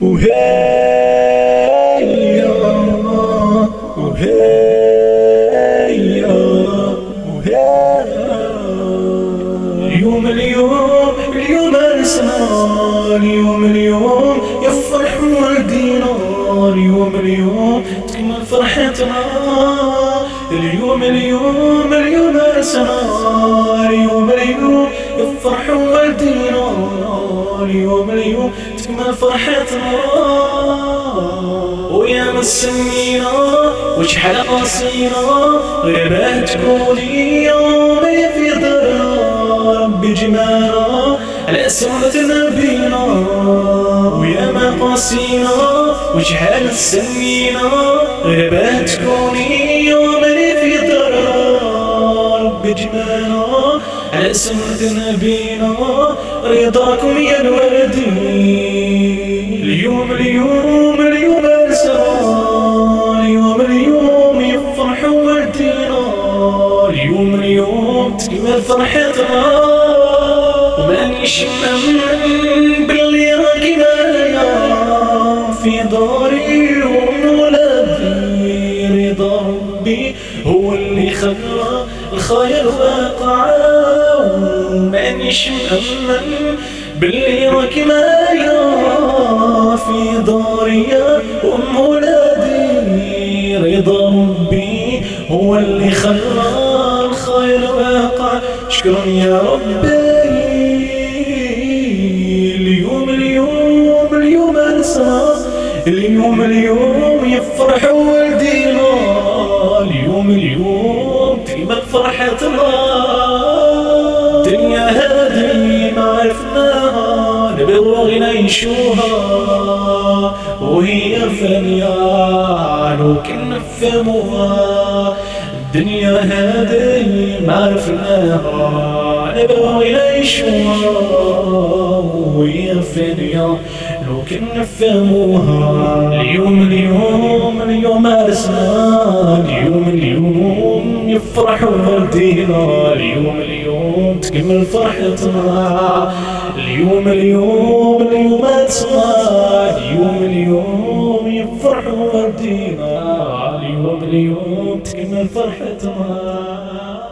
وهيا وهيا وهيا اليوم أرسنا اليوم يفرح والدينا اليوم تكمل فرحتنا اليوم أرسنا اليوم يفرح والدينا اليوم تكمل فرحتنا ويا مسنينا وشحال قاسينا غير تكوني يومي في ضرنا ربي جمالنا على سنة نبينا ويا ما قاسينا وشحال سنينا غير تكوني يومي في ضرنا ربي جمالنا على سنة نبينا رضاكم يا الوالدين اليوم أرسنا اليوم يفرح والدينا اليوم تكمل فرحتنا ومانيش مأمن باللي راكي معايا في داري وولادي رضا ربي هو اللي خلى الخير واقعا ومانيش مأمن باللي راكي معايا في داري وولادي رضا ربي هو اللي خلى الخير واقع شكرا يا ربي اليوم أنسى اليوم يفرح والدينا اليوم تكمل فرحتنا الدنيا هذه ما عرفناها نبغي نعيشوها وهي فانية لو كنا نفهموها الدنيا هذه ما عرفناها نبغي نعيشوها وهي فانية لو كنا نفهموها اليوم أرسنا اليوم يفرح والدينا اليوم تكمل فرحتنا اليوم أرسنا اليوم يفرح والدينا اليوم تكمل فرحتنا